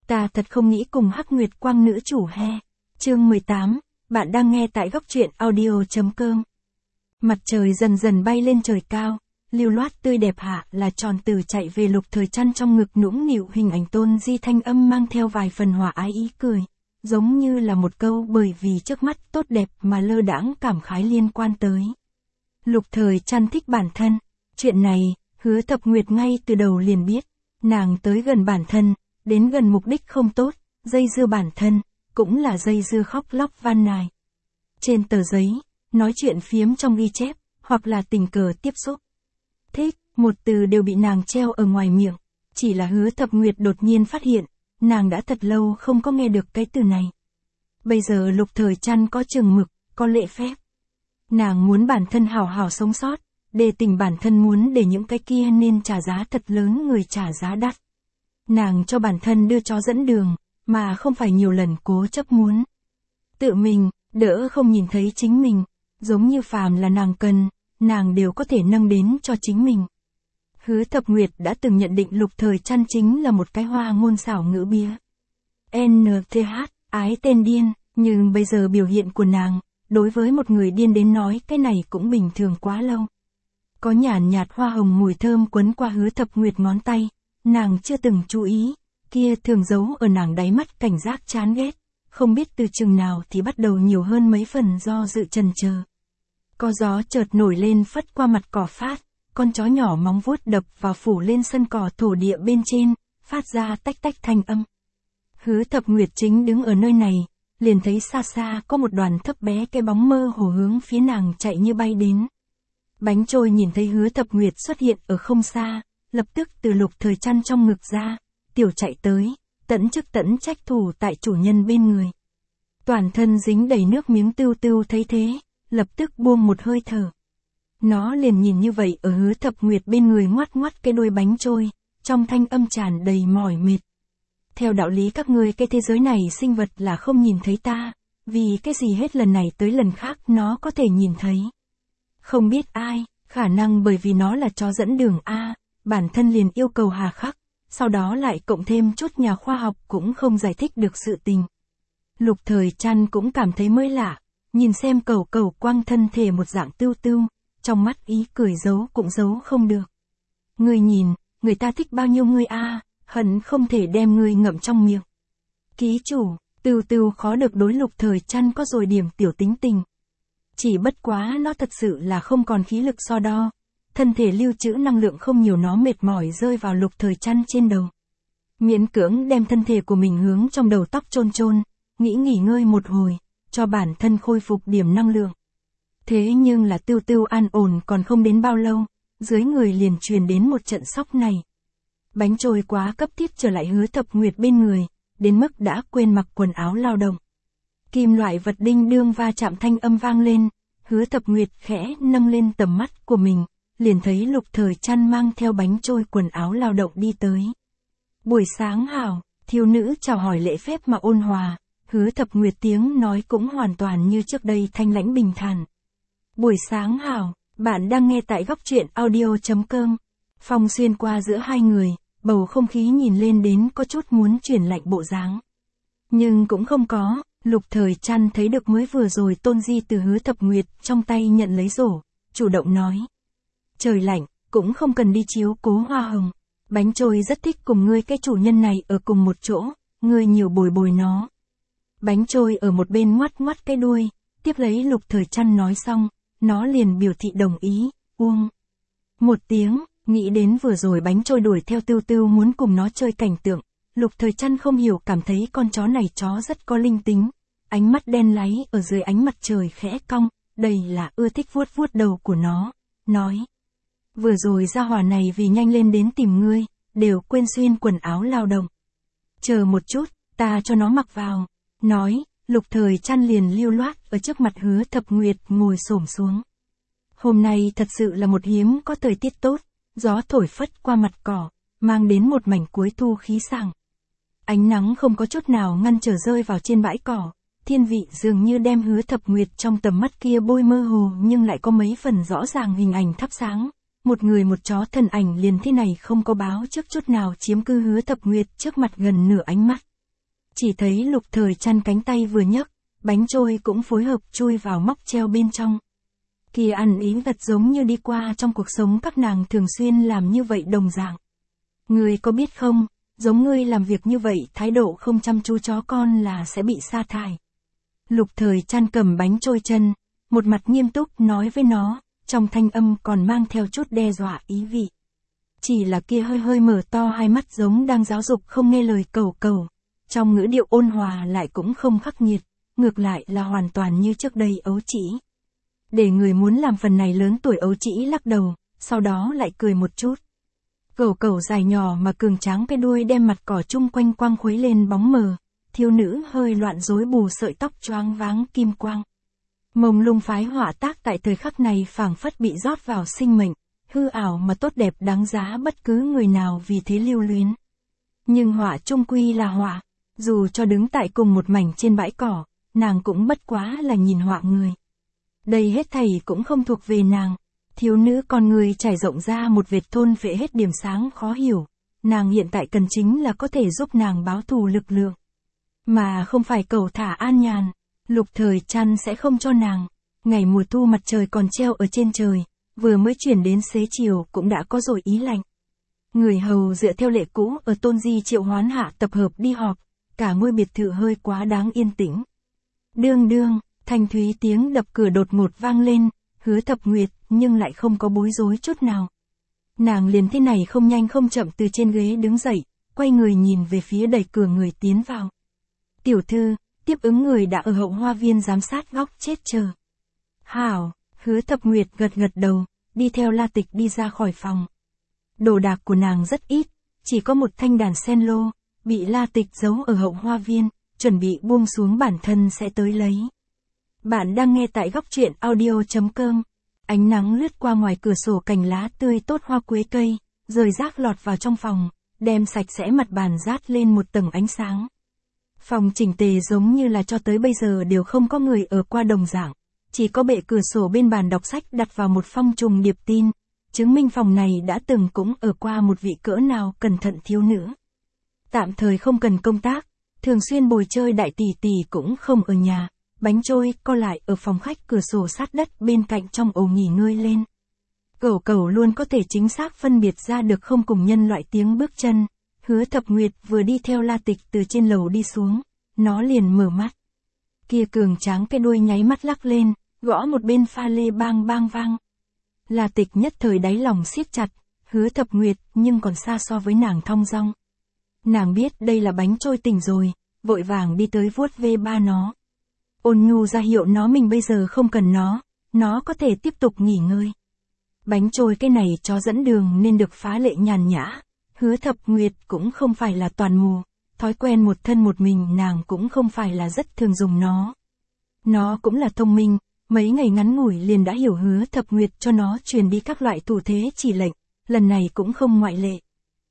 Ta thật không nghĩ cùng Hắc Nguyệt Quang nữ chủ he. Chương 18, bạn đang nghe tại góc truyện audio.com. Mặt trời dần dần bay lên trời cao, lưu loát tươi đẹp hạ là tròn từ chạy về Lục Thời Trăn trong ngực nũng nịu hình ảnh Tôn Di thanh âm mang theo vài phần hòa ái ý cười, giống như là một câu bởi vì trước mắt tốt đẹp mà lơ đãng cảm khái liên quan tới. Lục Thời Trăn thích bản thân, chuyện này, Hứa Thập Nguyệt ngay từ đầu liền biết, nàng tới gần bản thân, đến gần mục đích không tốt, dây dưa bản thân, cũng là dây dưa khóc lóc van nài. Trên tờ giấy, nói chuyện phiếm trong ghi chép, hoặc là tình cờ tiếp xúc. Thích, một từ đều bị nàng treo ở ngoài miệng, chỉ là Hứa Thập Nguyệt đột nhiên phát hiện, nàng đã thật lâu không có nghe được cái từ này. Bây giờ Lục Thời Trăn có chừng mực, có lễ phép. Nàng muốn bản thân hào hào sống sót, để tình bản thân muốn để những cái kia nên trả giá thật lớn người trả giá đắt. Nàng cho bản thân đưa chó dẫn đường, mà không phải nhiều lần cố chấp muốn. Tự mình, đỡ không nhìn thấy chính mình, giống như phàm là nàng cần, nàng đều có thể nâng đến cho chính mình. Hứa Thập Nguyệt đã từng nhận định Lục Thời Trăn chính là một cái hoa ngôn xảo ngữ bía. NTH, ái tên điên, nhưng bây giờ biểu hiện của nàng, đối với một người điên đến nói cái này cũng bình thường quá lâu. Có nhàn nhạt hoa hồng mùi thơm quấn qua Hứa Thập Nguyệt ngón tay, nàng chưa từng chú ý, kia thường giấu ở nàng đáy mắt cảnh giác chán ghét, không biết từ chừng nào thì bắt đầu nhiều hơn mấy phần do dự chần chờ. Có gió chợt nổi lên phất qua mặt cỏ phát, con chó nhỏ móng vuốt đập vào phủ lên sân cỏ thổ địa bên trên, phát ra tách tách thanh âm. Hứa Thập Nguyệt chính đứng ở nơi này, liền thấy xa xa có một đoàn thấp bé cái bóng mơ hồ hướng phía nàng chạy như bay đến. Bánh trôi nhìn thấy Hứa Thập Nguyệt xuất hiện ở không xa, lập tức từ Lục Thời Trăn trong ngực ra, tiểu chạy tới, tẫn chức tẫn trách thủ tại chủ nhân bên người. Toàn thân dính đầy nước miếng Tưu Tưu thấy thế, lập tức buông một hơi thở. Nó liền nhìn như vậy ở Hứa Thập Nguyệt bên người ngoắt ngoắt cái đuôi bánh trôi, trong thanh âm tràn đầy mỏi mệt. Theo đạo lý các ngươi cái thế giới này sinh vật là không nhìn thấy ta, vì cái gì hết lần này tới lần khác nó có thể nhìn thấy. Không biết ai, khả năng bởi vì nó là chó dẫn đường A, bản thân liền yêu cầu hà khắc, sau đó lại cộng thêm chút nhà khoa học cũng không giải thích được sự tình. Lục Thời Trăn cũng cảm thấy mới lạ, nhìn xem Cẩu Cẩu Quang thân thể một dạng Tưu Tưu, trong mắt ý cười giấu cũng giấu không được. Ngươi nhìn, người ta thích bao nhiêu ngươi a, hận không thể đem ngươi ngậm trong miệng. Ký chủ, Tưu Tưu khó được đối Lục Thời Trăn có rồi điểm tiểu tính tình. Chỉ bất quá nó thật sự là không còn khí lực so đo, thân thể lưu trữ năng lượng không nhiều, nó mệt mỏi rơi vào Lục Thời Trăn trên đầu. Miễn cưỡng đem thân thể của mình hướng trong đầu tóc chôn chôn, nghĩ nghỉ ngơi một hồi, cho bản thân khôi phục điểm năng lượng. Thế nhưng là Tưu Tưu an ổn còn không đến bao lâu, dưới người liền truyền đến một trận sóc này. Bánh trôi quá cấp thiết trở lại Hứa Thập Nguyệt bên người, đến mức đã quên mặc quần áo lao động. Kim loại vật đinh đương va chạm thanh âm vang lên, Hứa Thập Nguyệt khẽ nâng lên tầm mắt của mình, liền thấy Lục Thời Trăn mang theo bánh trôi quần áo lao động đi tới. Buổi sáng hảo, thiếu nữ chào hỏi lễ phép mà ôn hòa, Hứa Thập Nguyệt tiếng nói cũng hoàn toàn như trước đây thanh lãnh bình thản. Buổi sáng hảo, bạn đang nghe tại góc truyện audio.com. Phong xuyên qua giữa hai người, bầu không khí nhìn lên đến có chút muốn chuyển lạnh bộ dáng. Nhưng cũng không có, Lục Thời Trăn thấy được mới vừa rồi Tôn Di từ Hứa Thập Nguyệt trong tay nhận lấy rổ, chủ động nói. Trời lạnh, cũng không cần đi chiếu cố hoa hồng. Bánh trôi rất thích cùng ngươi cái chủ nhân này ở cùng một chỗ, ngươi nhiều bồi bồi nó. Bánh trôi ở một bên ngoắt ngoắt cái đuôi, tiếp lấy Lục Thời Trăn nói xong, nó liền biểu thị đồng ý, uông. Một tiếng, nghĩ đến vừa rồi bánh trôi đuổi theo Tưu Tưu muốn cùng nó chơi cảnh tượng, Lục Thời Trăn không hiểu cảm thấy con chó này chó rất có linh tính, ánh mắt đen láy ở dưới ánh mặt trời khẽ cong, đây là ưa thích vuốt vuốt đầu của nó, nói. Vừa rồi gia hỏa này vì nhanh lên đến tìm ngươi, đều quên xuyên quần áo lao động. Chờ một chút, ta cho nó mặc vào, nói. Lục Thời Trăn liền lưu loát ở trước mặt Hứa Thập Nguyệt ngồi xổm xuống. Hôm nay thật sự là một hiếm có thời tiết tốt, gió thổi phất qua mặt cỏ, mang đến một mảnh cuối thu khí sảng. Ánh nắng không có chút nào ngăn trở rơi vào trên bãi cỏ, thiên vị dường như đem Hứa Thập Nguyệt trong tầm mắt kia bôi mơ hồ nhưng lại có mấy phần rõ ràng hình ảnh thắp sáng. Một người một chó thân ảnh liền thế này không có báo trước chút nào chiếm cư Hứa Thập Nguyệt trước mặt gần nửa ánh mắt, Chỉ thấy Lục Thời Trăn cánh tay vừa nhấc, bánh trôi cũng phối hợp chui vào móc treo bên trong. Kia ăn ý thật giống như đi qua trong cuộc sống các nàng thường xuyên làm như vậy đồng dạng. Ngươi có biết không, giống ngươi làm việc như vậy thái độ không chăm chú chó con là sẽ bị sa thải. Lục Thời Trăn cầm bánh trôi chân, một mặt nghiêm túc nói với nó, trong thanh âm còn mang theo chút đe dọa ý vị. Chỉ là kia hơi hơi mở to hai mắt giống đang giáo dục không nghe lời cầu cầu, trong ngữ điệu ôn hòa lại cũng không khắc nghiệt, ngược lại là hoàn toàn như trước đây ấu trĩ. Để người muốn làm phần này lớn tuổi ấu trĩ lắc đầu, sau đó lại cười một chút. Cầu cầu dài nhỏ mà cường tráng cái đuôi đem mặt cỏ chung quanh quang khuấy lên bóng mờ, thiếu nữ hơi loạn rối bù sợi tóc choáng váng kim quang. Mông lung phái họa tác tại thời khắc này phảng phất bị rót vào sinh mệnh, hư ảo mà tốt đẹp đáng giá bất cứ người nào vì thế lưu luyến. Nhưng họa chung quy là họa, dù cho đứng tại cùng một mảnh trên bãi cỏ, nàng cũng bất quá là nhìn họa người. Đây hết thảy cũng không thuộc về nàng. Thiếu nữ con người trải rộng ra một vệt thôn phệ hết điểm sáng khó hiểu. Nàng hiện tại cần chính là có thể giúp nàng báo thù lực lượng. Mà không phải cầu thả an nhàn. Lục Thời Trăn sẽ không cho nàng. Ngày mùa thu mặt trời còn treo ở trên trời, vừa mới chuyển đến xế chiều cũng đã có rồi ý lạnh. Người hầu dựa theo lệ cũ ở Tôn Di Triệu Hoán hạ tập hợp đi họp, cả ngôi biệt thự hơi quá đáng yên tĩnh. Đương đương, thanh thúy tiếng đập cửa đột ngột vang lên, Hứa Thập Nguyệt nhưng lại không có bối rối chút nào. Nàng liền thế này không nhanh không chậm từ trên ghế đứng dậy, quay người nhìn về phía đẩy cửa người tiến vào. Tiểu thư, tiếp ứng người đã ở hậu hoa viên giám sát góc chết chờ. Hảo, Hứa Thập Nguyệt gật gật đầu, đi theo La Tịch đi ra khỏi phòng. Đồ đạc của nàng rất ít, chỉ có một thanh đàn sen lô, bị La Tịch giấu ở hậu hoa viên, chuẩn bị buông xuống bản thân sẽ tới lấy. Bạn đang nghe tại góc truyện audio.com. Ánh nắng lướt qua ngoài cửa sổ cành lá tươi tốt hoa quế cây, rời rác lọt vào trong phòng, đem sạch sẽ mặt bàn rát lên một tầng ánh sáng. Phòng chỉnh tề giống như là cho tới bây giờ đều không có người ở qua đồng dạng, chỉ có bệ cửa sổ bên bàn đọc sách đặt vào một phong trùng điệp tin, chứng minh phòng này đã từng cũng ở qua một vị cỡ nào cẩn thận thiếu nữ. Tạm thời không cần công tác, thường xuyên bồi chơi đại tỷ tỷ cũng không ở nhà. Bánh trôi co lại ở phòng khách cửa sổ sát đất bên cạnh trong ổ nghỉ ngơi lên. Cẩu cẩu luôn có thể chính xác phân biệt ra được không cùng nhân loại tiếng bước chân. Hứa Thập Nguyệt vừa đi theo La Tịch từ trên lầu đi xuống, nó liền mở mắt. Kia cường tráng cái đuôi nháy mắt lắc lên, gõ một bên pha lê bang bang vang. La Tịch nhất thời đáy lòng siết chặt, Hứa Thập Nguyệt nhưng còn xa so với nàng thong dong. Nàng biết đây là bánh trôi tỉnh rồi, vội vàng đi tới vuốt ve ba nó. Ôn nhu ra hiệu nó mình bây giờ không cần nó có thể tiếp tục nghỉ ngơi. Bánh trôi cái này chó dẫn đường nên được phá lệ nhàn nhã, Hứa Thập Nguyệt cũng không phải là toàn mù, thói quen một thân một mình nàng cũng không phải là rất thường dùng nó. Nó cũng là thông minh, mấy ngày ngắn ngủi liền đã hiểu Hứa Thập Nguyệt cho nó truyền đi các loại thủ thế chỉ lệnh, lần này cũng không ngoại lệ.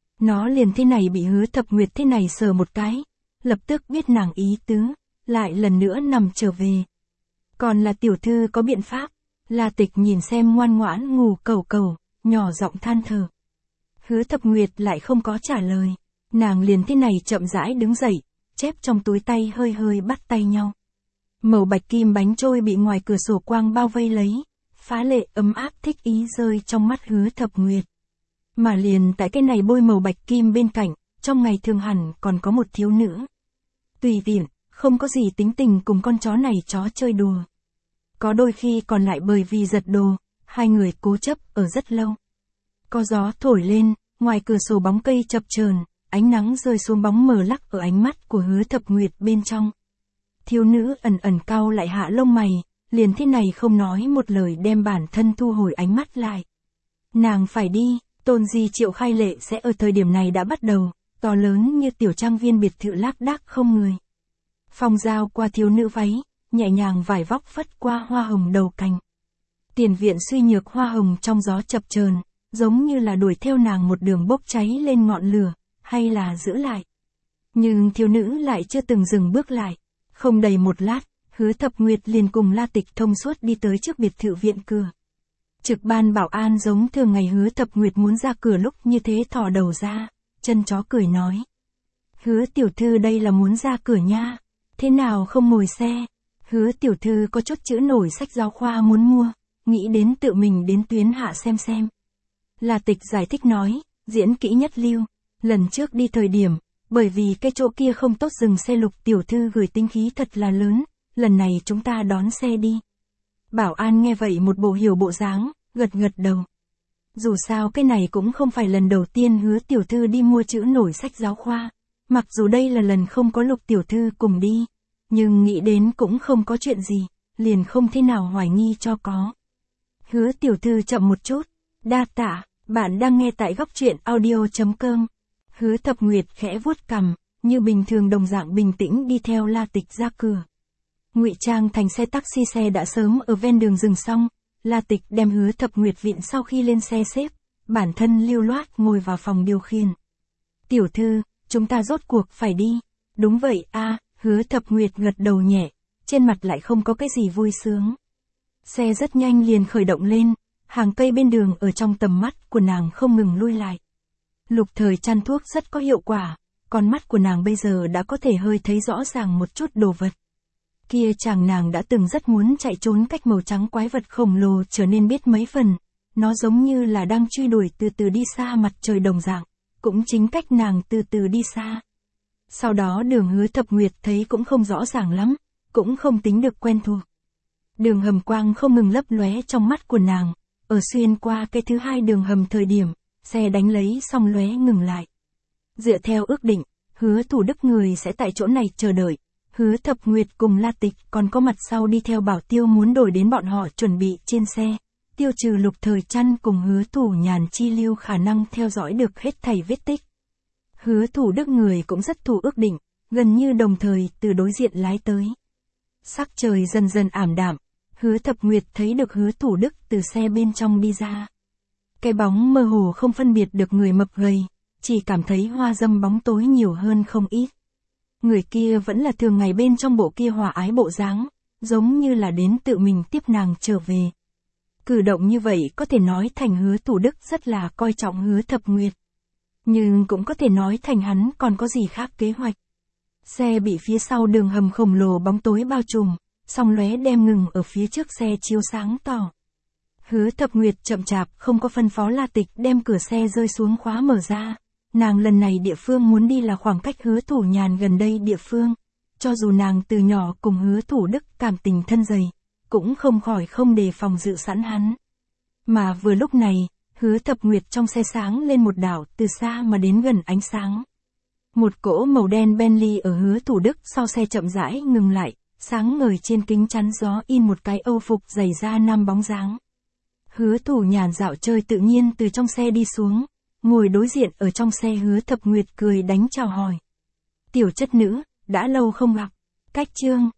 Nó liền thế này bị Hứa Thập Nguyệt thế này sờ một cái, lập tức biết nàng ý tứ. Lại lần nữa nằm trở về. Còn là tiểu thư có biện pháp. La Tịch nhìn xem ngoan ngoãn ngủ cẩu cẩu, nhỏ giọng than thở. Hứa Thập Nguyệt lại không có trả lời. Nàng liền thế này chậm rãi đứng dậy, chép trong túi tay hơi hơi bắt tay nhau. Màu bạch kim bánh trôi bị ngoài cửa sổ quang bao vây lấy, phá lệ ấm áp thích ý rơi trong mắt Hứa Thập Nguyệt. Mà liền tại cái này bôi màu bạch kim bên cạnh, trong ngày thường hẳn còn có một thiếu nữ. Tùy tiện. Không có gì tính tình cùng con chó này chó chơi đùa. Có đôi khi còn lại bởi vì giật đồ, hai người cố chấp ở rất lâu. Có gió thổi lên, ngoài cửa sổ bóng cây chập chờn, ánh nắng rơi xuống bóng mờ lắc ở ánh mắt của Hứa Thập Nguyệt bên trong. Thiếu nữ ẩn ẩn cau lại hạ lông mày, liền thế này không nói một lời đem bản thân thu hồi ánh mắt lại. Nàng phải đi, Tôn Di Triệu khai lệ sẽ ở thời điểm này đã bắt đầu, to lớn như tiểu trang viên biệt thự lác đác không người. Phong giao qua thiếu nữ váy, nhẹ nhàng vải vóc phất qua hoa hồng đầu cành. Tiền viện suy nhược hoa hồng trong gió chập chờn, giống như là đuổi theo nàng một đường bốc cháy lên ngọn lửa, hay là giữ lại. Nhưng thiếu nữ lại chưa từng dừng bước lại. Không đầy một lát, Hứa Thập Nguyệt liền cùng La Tịch thông suốt đi tới trước biệt thự viện cửa. Trực ban bảo an giống thường ngày Hứa Thập Nguyệt muốn ra cửa lúc như thế thò đầu ra, chân chó cười nói. Hứa tiểu thư đây là muốn ra cửa nha. Thế nào không ngồi xe? Hứa tiểu thư có chút chữ nổi sách giáo khoa muốn mua, nghĩ đến tự mình đến tuyến hạ xem. La Tịch giải thích nói, diễn kỹ nhất lưu. Lần trước đi thời điểm, bởi vì cái chỗ kia không tốt dừng xe Lục tiểu thư gửi tinh khí thật là lớn, lần này chúng ta đón xe đi. Bảo an nghe vậy một bộ hiểu bộ dáng, gật đầu. Dù sao cái này cũng không phải lần đầu tiên Hứa tiểu thư đi mua chữ nổi sách giáo khoa. Mặc dù đây là lần không có Lục tiểu thư cùng đi, nhưng nghĩ đến cũng không có chuyện gì, liền không thế nào hoài nghi cho có. Hứa tiểu thư chậm một chút, đa tạ, bạn đang nghe tại góc truyện audio.com. Hứa Thập Nguyệt khẽ vuốt cằm, như bình thường đồng dạng bình tĩnh đi theo La Tịch ra cửa. Ngụy trang thành xe taxi, xe đã sớm ở ven đường dừng xong, La Tịch đem Hứa Thập Nguyệt vịn sau khi lên xe xếp, bản thân lưu loát ngồi vào phòng điều khiển. Tiểu thư, chúng ta rốt cuộc phải đi. Đúng vậy a, Hứa Thập Nguyệt gật đầu nhẹ, trên mặt lại không có cái gì vui sướng. Xe rất nhanh liền khởi động lên, hàng cây bên đường ở trong tầm mắt của nàng không ngừng lui lại. Lục Thời chăn thuốc rất có hiệu quả, con mắt của nàng bây giờ đã có thể hơi thấy rõ ràng một chút đồ vật. Kia chàng nàng đã từng rất muốn chạy trốn cách màu trắng quái vật khổng lồ trở nên biết mấy phần, nó giống như là đang truy đuổi từ từ đi xa mặt trời đồng dạng, cũng chính cách nàng từ từ đi xa. Sau đó đường Hứa Thập Nguyệt thấy cũng không rõ ràng lắm, cũng không tính được quen thuộc. Đường hầm quang không ngừng lấp lóe trong mắt của nàng, ở xuyên qua cái thứ hai đường hầm thời điểm, xe đánh lấy xong lóe ngừng lại. Dựa theo ước định, Hứa Thủ Đức người sẽ tại chỗ này chờ đợi. Hứa Thập Nguyệt cùng La Tịch còn có mặt sau đi theo bảo tiêu muốn đổi đến bọn họ chuẩn bị trên xe, tiêu trừ Lục Thời Chăn cùng Hứa Thủ Nhàn chi lưu khả năng theo dõi được hết thảy vết tích. Hứa Thủ Đức người cũng rất thủ ước định, gần như đồng thời từ đối diện lái tới. Sắc trời dần dần ảm đạm, Hứa Thập Nguyệt thấy được Hứa Thủ Đức từ xe bên trong đi ra. Cái bóng mơ hồ không phân biệt được người mập gầy, chỉ cảm thấy hoa dâm bóng tối nhiều hơn không ít. Người kia vẫn là thường ngày bên trong bộ kia hòa ái bộ dáng, giống như là đến tự mình tiếp nàng trở về. Cử động như vậy có thể nói thành Hứa Thủ Đức rất là coi trọng Hứa Thập Nguyệt. Nhưng cũng có thể nói thành hắn còn có gì khác kế hoạch. Xe bị phía sau đường hầm khổng lồ bóng tối bao trùm, song lóe đem ngừng ở phía trước xe chiếu sáng tỏ. Hứa Thập Nguyệt chậm chạp không có phân phó La Tịch đem cửa xe rơi xuống khóa mở ra. Nàng lần này địa phương muốn đi là khoảng cách Hứa Thủ Nhàn gần đây địa phương. Cho dù nàng từ nhỏ cùng Hứa Thủ Đức cảm tình thân dày, cũng không khỏi không đề phòng dự sẵn hắn. Mà vừa lúc này, Hứa Thập Nguyệt trong xe sáng lên một đảo từ xa mà đến gần ánh sáng. Một cỗ màu đen Bentley ở Hứa Thủ Đức sau xe chậm rãi ngừng lại, sáng ngời trên kính chắn gió in một cái Âu phục dày da nam bóng dáng. Hứa Thủ Nhàn dạo chơi tự nhiên từ trong xe đi xuống, ngồi đối diện ở trong xe Hứa Thập Nguyệt cười đánh chào hỏi. Tiểu chất nữ, đã lâu không gặp. Cách chương